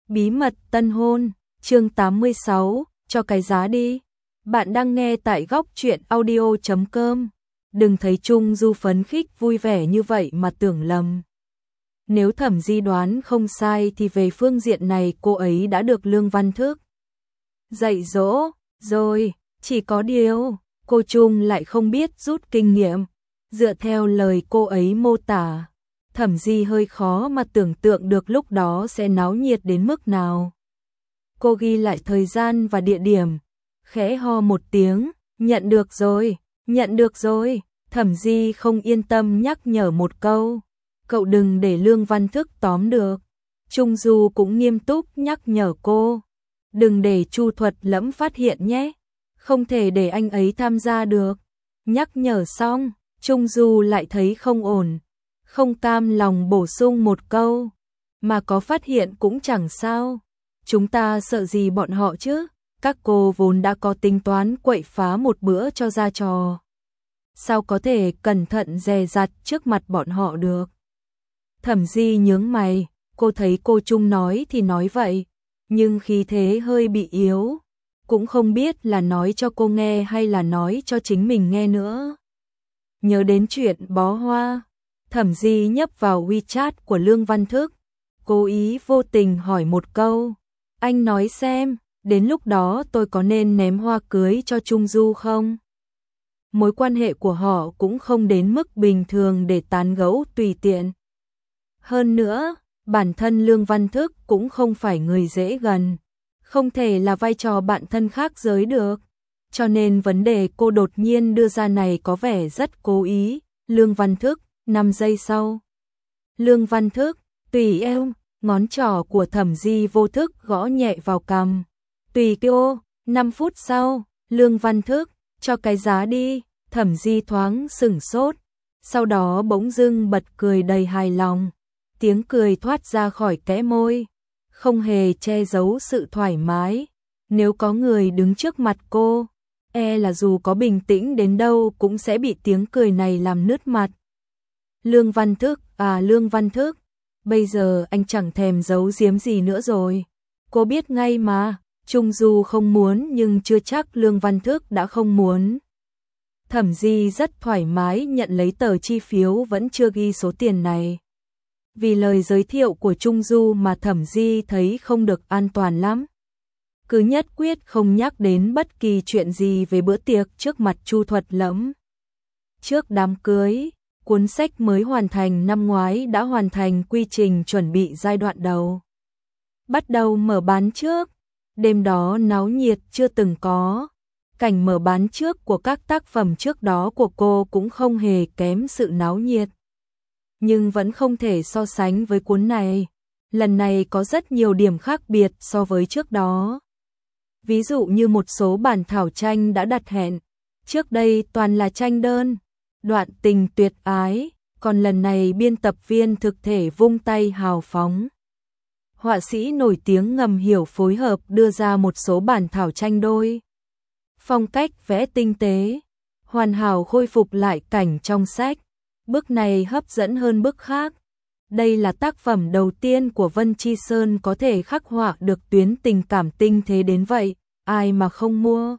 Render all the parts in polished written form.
Bí mật tân hôn, chương 86, cho cái giá đi. Bạn đang nghe tại góc truyện audio.com. Đừng thấy Trung Du phấn khích vui vẻ như vậy mà tưởng lầm. Nếu Thẩm Di đoán không sai thì về phương diện này cô ấy đã được Lương Văn Thước dạy dỗ rồi, chỉ có điều cô Trung lại không biết rút kinh nghiệm. Dựa theo lời cô ấy mô tả, Thẩm Di hơi khó mà tưởng tượng được lúc đó sẽ náo nhiệt đến mức nào. Cô ghi lại thời gian và địa điểm, khẽ ho một tiếng, nhận được rồi, nhận được rồi. Thẩm Di không yên tâm nhắc nhở một câu, cậu đừng để Lương Văn Thước tóm được. Trung Du cũng nghiêm túc nhắc nhở cô, đừng để Chu Thuật Lẫm phát hiện nhé, không thể để anh ấy tham gia được. Nhắc nhở xong, Trung Du lại thấy không ổn, không cam lòng bổ sung một câu, mà có phát hiện cũng chẳng sao, chúng ta sợ gì bọn họ chứ, các cô vốn đã có tính toán quậy phá một bữa cho ra trò, sao có thể cẩn thận dè dặt trước mặt bọn họ được. Thẩm Di nhướng mày, cô thấy cô Trung nói thì nói vậy, nhưng khí thế hơi bị yếu, cũng không biết là nói cho cô nghe hay là nói cho chính mình nghe nữa. Nhớ đến chuyện bó hoa, Thẩm Di nhấp vào WeChat của Lương Văn Thước, cố ý vô tình hỏi một câu, anh nói xem, đến lúc đó tôi có nên ném hoa cưới cho Trung Du không? Mối quan hệ của họ cũng không đến mức bình thường để tán gẫu tùy tiện. Hơn nữa, bản thân Lương Văn Thước cũng không phải người dễ gần, không thể là vai trò bạn thân khác giới được. Cho nên vấn đề cô đột nhiên đưa ra này có vẻ rất cố ý. Lương Văn Thước, 5 giây sau. Lương Văn Thước, tùy em, ngón trỏ của Thẩm Di vô thức gõ nhẹ vào cằm. Tùy cô, 5 phút sau, Lương Văn Thước, cho cái giá đi. Thẩm Di thoáng sửng sốt, sau đó bỗng dưng bật cười đầy hài lòng. Tiếng cười thoát ra khỏi kẽ môi, không hề che giấu sự thoải mái. Nếu có người đứng trước mặt cô, là dù có bình tĩnh đến đâu cũng sẽ bị tiếng cười này làm nứt mặt. Lương Văn Thước, Lương Văn Thước, bây giờ anh chẳng thèm giấu giếm gì nữa rồi. Cô biết ngay mà, Trung Du không muốn nhưng chưa chắc Lương Văn Thước đã không muốn. Thẩm Di rất thoải mái nhận lấy tờ chi phiếu vẫn chưa ghi số tiền này. Vì lời giới thiệu của Trung Du mà Thẩm Di thấy không được an toàn lắm. Cứ nhất quyết không nhắc đến bất kỳ chuyện gì về bữa tiệc trước mặt Chu Thuật Lẫm. Trước đám cưới, cuốn sách mới hoàn thành năm ngoái đã hoàn thành quy trình chuẩn bị giai đoạn đầu. Bắt đầu mở bán trước, đêm đó náo nhiệt chưa từng có. Cảnh mở bán trước của các tác phẩm trước đó của cô cũng không hề kém sự náo nhiệt. Nhưng vẫn không thể so sánh với cuốn này. Lần này có rất nhiều điểm khác biệt so với trước đó. Ví dụ như một số bản thảo tranh đã đặt hẹn, trước đây toàn là tranh đơn, đoạn tình tuyệt ái, còn lần này biên tập viên thực thể vung tay hào phóng. Họa sĩ nổi tiếng ngầm hiểu phối hợp đưa ra một số bản thảo tranh đôi. Phong cách vẽ tinh tế, hoàn hảo khôi phục lại cảnh trong sách, bước này hấp dẫn hơn bước khác. Đây là tác phẩm đầu tiên của Vân Chi Sơn có thể khắc họa được tuyến tình cảm tinh thế đến vậy, ai mà không mua?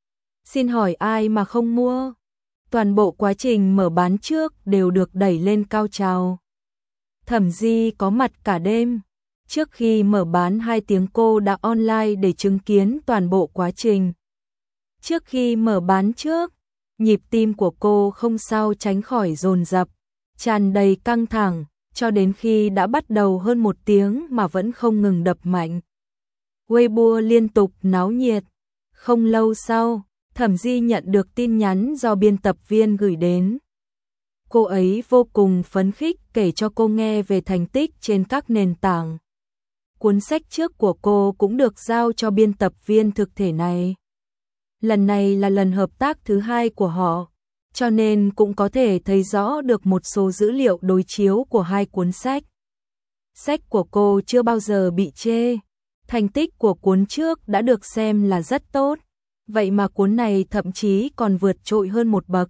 Xin hỏi ai mà không mua? Toàn bộ quá trình mở bán trước đều được đẩy lên cao trào. Thẩm Di có mặt cả đêm. Trước khi mở bán 2 tiếng cô đã online để chứng kiến toàn bộ quá trình. Trước khi mở bán trước, nhịp tim của cô không sao tránh khỏi dồn dập, tràn đầy căng thẳng, cho đến khi đã bắt đầu hơn 1 tiếng mà vẫn không ngừng đập mạnh. Weibo liên tục náo nhiệt. Không lâu sau, Thẩm Di nhận được tin nhắn do biên tập viên gửi đến. Cô ấy vô cùng phấn khích kể cho cô nghe về thành tích trên các nền tảng. Cuốn sách trước của cô cũng được giao cho biên tập viên thực thể này. Lần này là lần hợp tác thứ 2 của họ, cho nên cũng có thể thấy rõ được một số dữ liệu đối chiếu của 2 cuốn sách. Sách của cô chưa bao giờ bị chê, thành tích của cuốn trước đã được xem là rất tốt, vậy mà cuốn này thậm chí còn vượt trội hơn một bậc.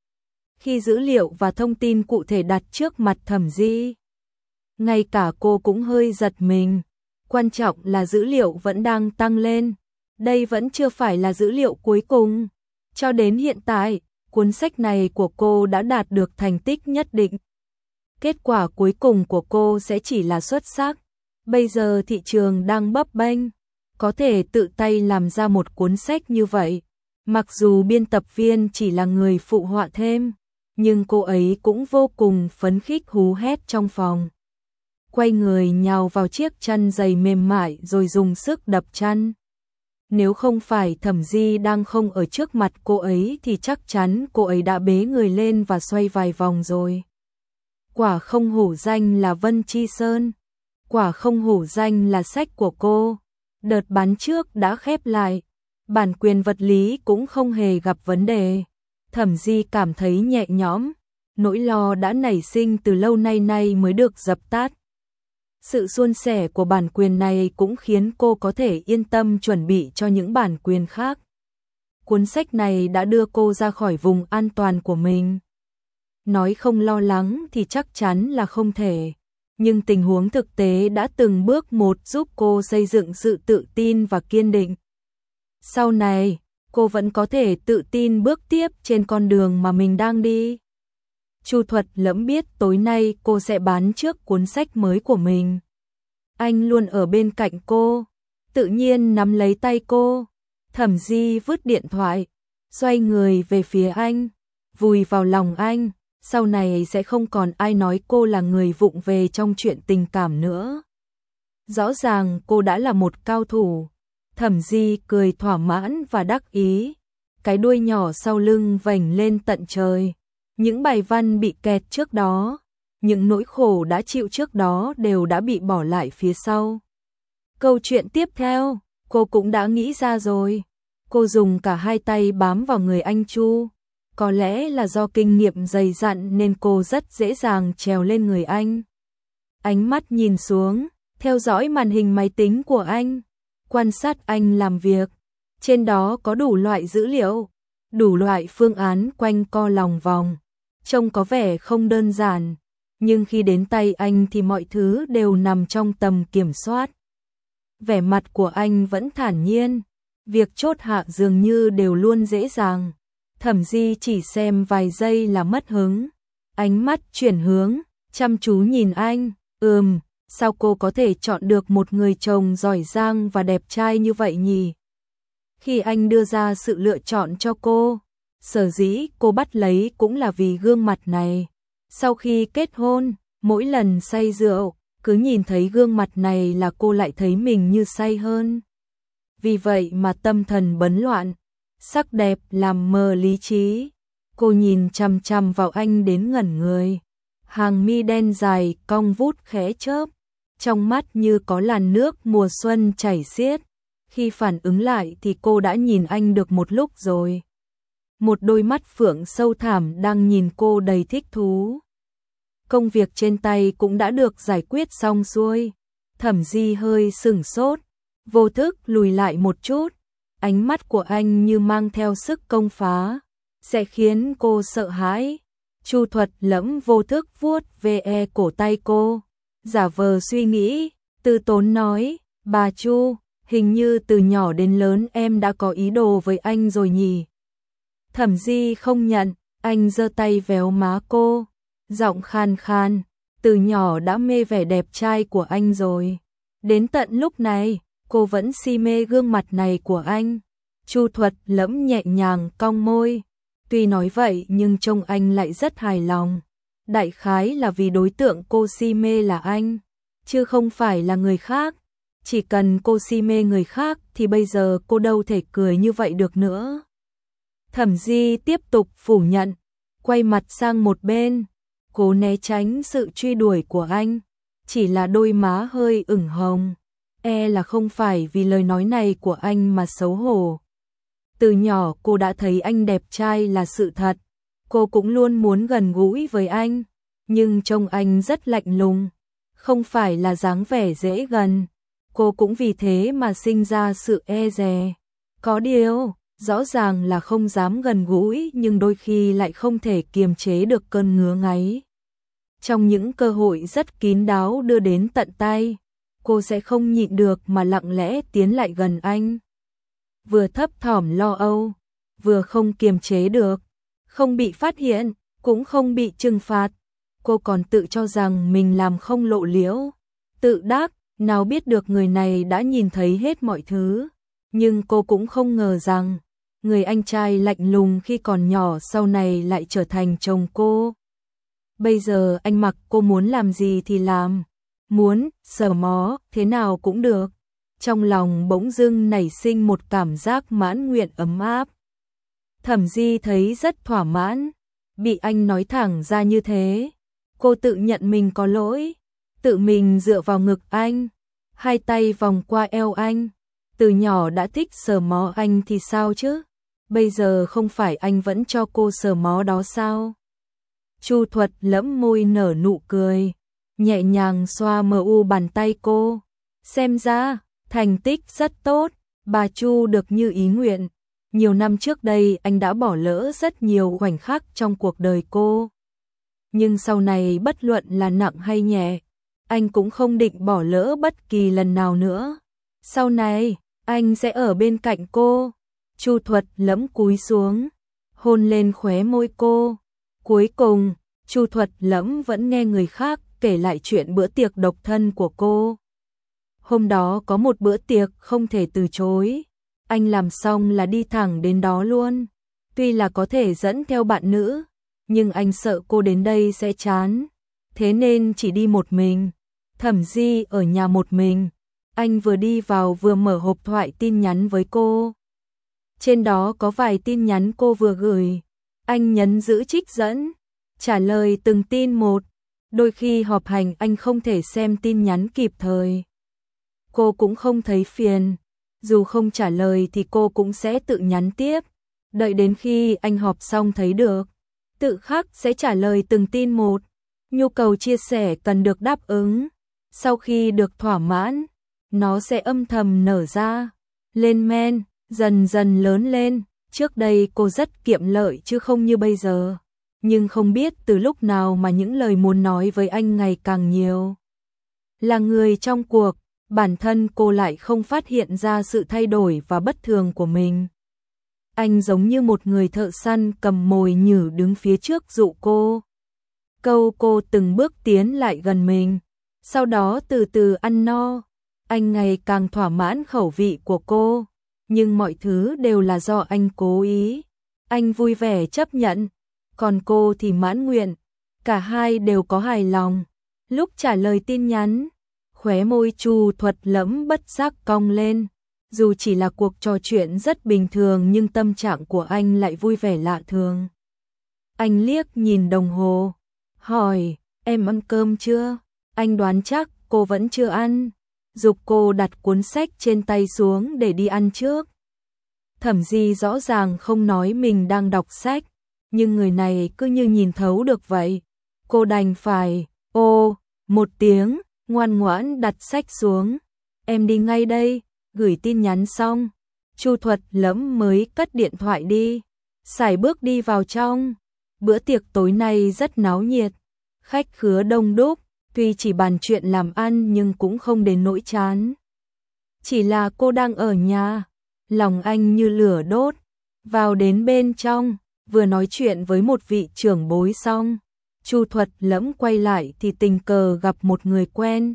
Khi dữ liệu và thông tin cụ thể đặt trước mặt Thẩm Di, ngay cả cô cũng hơi giật mình. Quan trọng là dữ liệu vẫn đang tăng lên. Đây vẫn chưa phải là dữ liệu cuối cùng. Cho đến hiện tại, cuốn sách này của cô đã đạt được thành tích nhất định. Kết quả cuối cùng của cô sẽ chỉ là xuất sắc. Bây giờ thị trường đang bấp bênh, có thể tự tay làm ra một cuốn sách như vậy. Mặc dù biên tập viên chỉ là người phụ họa thêm, nhưng cô ấy cũng vô cùng phấn khích hú hét trong phòng. Quay người nhào vào chiếc chăn giày mềm mại rồi dùng sức đập chăn. Nếu không phải Thẩm Di đang không ở trước mặt cô ấy thì chắc chắn cô ấy đã bế người lên và xoay vài vòng rồi. Quả không hổ danh là Vân Chi Sơn. Quả không hổ danh là sách của cô. Đợt bán trước đã khép lại. Bản quyền vật lý cũng không hề gặp vấn đề. Thẩm Di cảm thấy nhẹ nhõm. Nỗi lo đã nảy sinh từ lâu nay mới được dập tắt. Sự suôn sẻ của bản quyền này cũng khiến cô có thể yên tâm chuẩn bị cho những bản quyền khác. Cuốn sách này đã đưa cô ra khỏi vùng an toàn của mình. Nói không lo lắng thì chắc chắn là không thể. Nhưng tình huống thực tế đã từng bước một giúp cô xây dựng sự tự tin và kiên định. Sau này, cô vẫn có thể tự tin bước tiếp trên con đường mà mình đang đi. Chu Thuật Lẫm biết tối nay cô sẽ bán trước cuốn sách mới của mình. Anh luôn ở bên cạnh cô, tự nhiên nắm lấy tay cô. Thẩm Di vứt điện thoại, xoay người về phía anh, vùi vào lòng anh. Sau này sẽ không còn ai nói cô là người vụng về trong chuyện tình cảm nữa. Rõ ràng cô đã là một cao thủ. Thẩm Di cười thỏa mãn và đắc ý. Cái đuôi nhỏ sau lưng vểnh lên tận trời. Những bài văn bị kẹt trước đó, những nỗi khổ đã chịu trước đó đều đã bị bỏ lại phía sau. Câu chuyện tiếp theo, cô cũng đã nghĩ ra rồi. Cô dùng cả hai tay bám vào người anh Chu. Có lẽ là do kinh nghiệm dày dặn nên cô rất dễ dàng trèo lên người anh. Ánh mắt nhìn xuống, theo dõi màn hình máy tính của anh, quan sát anh làm việc. Trên đó có đủ loại dữ liệu, đủ loại phương án quanh co lòng vòng. Trông có vẻ không đơn giản, nhưng khi đến tay anh thì mọi thứ đều nằm trong tầm kiểm soát. Vẻ mặt của anh vẫn thản nhiên, việc chốt hạ dường như đều luôn dễ dàng. Thẩm Di chỉ xem vài giây là mất hứng, ánh mắt chuyển hướng, chăm chú nhìn anh. Sao cô có thể chọn được một người chồng giỏi giang và đẹp trai như vậy nhỉ? Khi anh đưa ra sự lựa chọn cho cô, sở dĩ cô bắt lấy cũng là vì gương mặt này. Sau khi kết hôn, mỗi lần say rượu, cứ nhìn thấy gương mặt này là cô lại thấy mình như say hơn. Vì vậy mà tâm thần bấn loạn, sắc đẹp làm mờ lý trí. Cô nhìn chằm chằm vào anh đến ngẩn người. Hàng mi đen dài cong vút khẽ chớp, trong mắt như có làn nước mùa xuân chảy xiết. Khi phản ứng lại thì cô đã nhìn anh được một lúc rồi. Một đôi mắt phượng sâu thẳm đang nhìn cô đầy thích thú. Công việc trên tay cũng đã được giải quyết xong xuôi. Thẩm Di hơi sửng sốt, vô thức lùi lại một chút. Ánh mắt của anh như mang theo sức công phá, sẽ khiến cô sợ hãi. Chu Thuật Lẫm vô thức vuốt ve cổ tay cô, giả vờ suy nghĩ, từ tốn nói, bà Chu, hình như từ nhỏ đến lớn em đã có ý đồ với anh rồi nhỉ? Thẩm Di không nhận, anh giơ tay véo má cô, giọng khan khan, từ nhỏ đã mê vẻ đẹp trai của anh rồi. Đến tận lúc này, cô vẫn si mê gương mặt này của anh. Chu Thuật Lẫm nhẹ nhàng cong môi, tuy nói vậy nhưng trông anh lại rất hài lòng. Đại khái là vì đối tượng cô si mê là anh, chứ không phải là người khác. Chỉ cần cô si mê người khác thì bây giờ cô đâu thể cười như vậy được nữa. Thẩm Di tiếp tục phủ nhận, quay mặt sang một bên, cố né tránh sự truy đuổi của anh. Chỉ là đôi má hơi ửng hồng, là không phải vì lời nói này của anh mà xấu hổ. Từ nhỏ cô đã thấy anh đẹp trai là sự thật, cô cũng luôn muốn gần gũi với anh, nhưng trông anh rất lạnh lùng, không phải là dáng vẻ dễ gần. Cô cũng vì thế mà sinh ra sự e dè. Có điều, rõ ràng là không dám gần gũi nhưng đôi khi lại không thể kiềm chế được cơn ngứa ngáy. Trong những cơ hội rất kín đáo đưa đến tận tay, cô sẽ không nhịn được mà lặng lẽ tiến lại gần anh. Vừa thấp thỏm lo âu, vừa không kiềm chế được, không bị phát hiện, cũng không bị trừng phạt. Cô còn tự cho rằng mình làm không lộ liễu, tự đắc, nào biết được người này đã nhìn thấy hết mọi thứ. Nhưng cô cũng không ngờ rằng, người anh trai lạnh lùng khi còn nhỏ sau này lại trở thành chồng cô. Bây giờ anh mặc cô muốn làm gì thì làm, muốn sờ mó thế nào cũng được. Trong lòng bỗng dưng nảy sinh một cảm giác mãn nguyện ấm áp. Thẩm Di thấy rất thỏa mãn, bị anh nói thẳng ra như thế. Cô tự nhận mình có lỗi, tự mình dựa vào ngực anh, hai tay vòng qua eo anh. Từ nhỏ đã thích sờ mó anh thì sao chứ? Bây giờ không phải anh vẫn cho cô sờ mó đó sao? Chu Thuật lẫm môi nở nụ cười, nhẹ nhàng xoa mờ u bàn tay cô. Xem ra, thành tích rất tốt, bà Chu được như ý nguyện. Nhiều năm trước đây anh đã bỏ lỡ rất nhiều khoảnh khắc trong cuộc đời cô. Nhưng sau này bất luận là nặng hay nhẹ, anh cũng không định bỏ lỡ bất kỳ lần nào nữa. Sau này, anh sẽ ở bên cạnh cô. Chu Thuật lẫm cúi xuống, hôn lên khóe môi cô. Cuối cùng, Chu Thuật lẫm vẫn nghe người khác kể lại chuyện bữa tiệc độc thân của cô. Hôm đó có một bữa tiệc không thể từ chối. Anh làm xong là đi thẳng đến đó luôn. Tuy là có thể dẫn theo bạn nữ, nhưng anh sợ cô đến đây sẽ chán. Thế nên chỉ đi một mình. Thẩm Di ở nhà một mình. Anh vừa đi vào vừa mở hộp thoại tin nhắn với cô. Trên đó có vài tin nhắn cô vừa gửi. Anh nhấn giữ trích dẫn, trả lời từng tin một. Đôi khi họp hành anh không thể xem tin nhắn kịp thời. Cô cũng không thấy phiền. Dù không trả lời thì cô cũng sẽ tự nhắn tiếp. Đợi đến khi anh họp xong thấy được, tự khắc sẽ trả lời từng tin một. Nhu cầu chia sẻ cần được đáp ứng. Sau khi được thỏa mãn, nó sẽ âm thầm nở ra, lên men, dần dần lớn lên. Trước đây cô rất kiệm lợi chứ không như bây giờ. Nhưng không biết từ lúc nào mà những lời muốn nói với anh ngày càng nhiều. Là người trong cuộc, bản thân cô lại không phát hiện ra sự thay đổi và bất thường của mình. Anh giống như một người thợ săn cầm mồi nhử đứng phía trước dụ cô. Câu cô từng bước tiến lại gần mình, sau đó từ từ ăn no. Anh ngày càng thỏa mãn khẩu vị của cô, nhưng mọi thứ đều là do anh cố ý. Anh vui vẻ chấp nhận, còn cô thì mãn nguyện. Cả hai đều có hài lòng. Lúc trả lời tin nhắn, khóe môi Chu Thuật lẫm bất giác cong lên. Dù chỉ là cuộc trò chuyện rất bình thường nhưng tâm trạng của anh lại vui vẻ lạ thường. Anh liếc nhìn đồng hồ, hỏi, em ăn cơm chưa? Anh đoán chắc cô vẫn chưa ăn, giục cô đặt cuốn sách trên tay xuống để đi ăn trước. Thẩm Di rõ ràng không nói mình đang đọc sách, nhưng người này cứ như nhìn thấu được vậy. Cô đành phải, một tiếng, ngoan ngoãn đặt sách xuống. Em đi ngay đây. Gửi tin nhắn xong, Chu Thuật lẫm mới cất điện thoại đi, sải bước đi vào trong. Bữa tiệc tối nay rất náo nhiệt, khách khứa đông đúc, tuy chỉ bàn chuyện làm ăn nhưng cũng không đến nỗi chán. Chỉ là cô đang ở nhà, lòng anh như lửa đốt. Vào đến bên trong, vừa nói chuyện với một vị trưởng bối xong, Chu Thuật lẫm quay lại thì tình cờ gặp một người quen.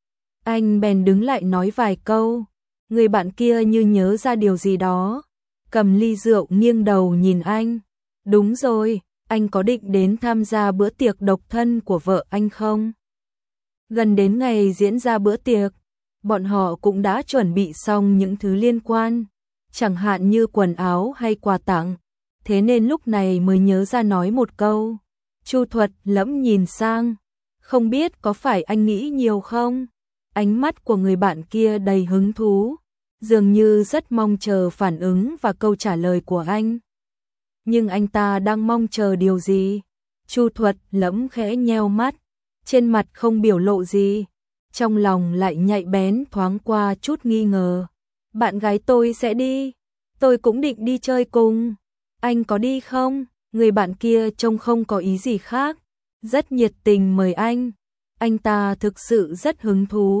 Anh bèn đứng lại nói vài câu. Người bạn kia như nhớ ra điều gì đó, cầm ly rượu nghiêng đầu nhìn anh. Đúng rồi, anh có định đến tham gia bữa tiệc độc thân của vợ anh không? Gần đến ngày diễn ra bữa tiệc, bọn họ cũng đã chuẩn bị xong những thứ liên quan, chẳng hạn như quần áo hay quà tặng, thế nên lúc này mới nhớ ra nói một câu. Chu Thuật lẫm nhìn sang, không biết có phải anh nghĩ nhiều không? Ánh mắt của người bạn kia đầy hứng thú, dường như rất mong chờ phản ứng và câu trả lời của anh. Nhưng anh ta đang mong chờ điều gì? Chu Thuật lẫm khẽ nheo mắt, trên mặt không biểu lộ gì, trong lòng lại nhạy bén thoáng qua chút nghi ngờ. Bạn gái tôi sẽ đi, tôi cũng định đi chơi cùng. Anh có đi không? Người bạn kia trông không có ý gì khác, rất nhiệt tình mời anh. Anh ta thực sự rất hứng thú.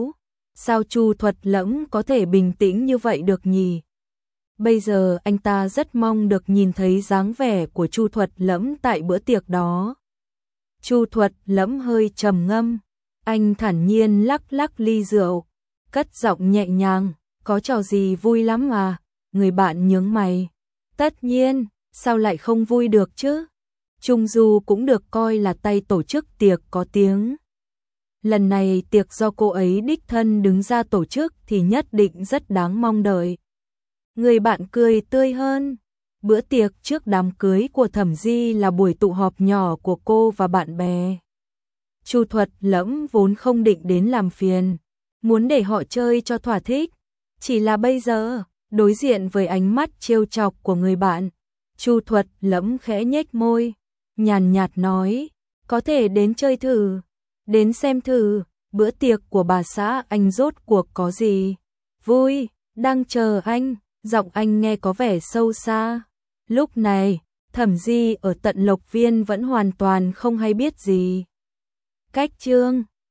Sao Chu Thuật Lẫm có thể bình tĩnh như vậy được nhỉ? Bây giờ anh ta rất mong được nhìn thấy dáng vẻ của Chu Thuật Lẫm tại bữa tiệc đó. Chu Thuật Lẫm hơi trầm ngâm, anh thản nhiên lắc lắc ly rượu, cất giọng nhẹ nhàng, có trò gì vui lắm à? Người bạn nhướng mày. Tất nhiên, sao lại không vui được chứ? Trung Du cũng được coi là tay tổ chức tiệc có tiếng. Lần này tiệc do cô ấy đích thân đứng ra tổ chức thì nhất định rất đáng mong đợi. Người bạn cười tươi hơn. Bữa tiệc trước đám cưới của Thẩm Di là buổi tụ họp nhỏ của cô và bạn bè. Chu Thuật Lẫm vốn không định đến làm phiền, muốn để họ chơi cho thỏa thích. Chỉ là bây giờ, đối diện với ánh mắt trêu chọc của người bạn, Chu Thuật Lẫm khẽ nhếch môi, nhàn nhạt nói, có thể đến chơi thử, đến xem thử, bữa tiệc của bà xã anh rốt cuộc có gì. Vui, đang chờ anh, giọng anh nghe có vẻ sâu xa. Lúc này, Thẩm Di ở tận Lộc Viên vẫn hoàn toàn không hay biết gì. Cách Trương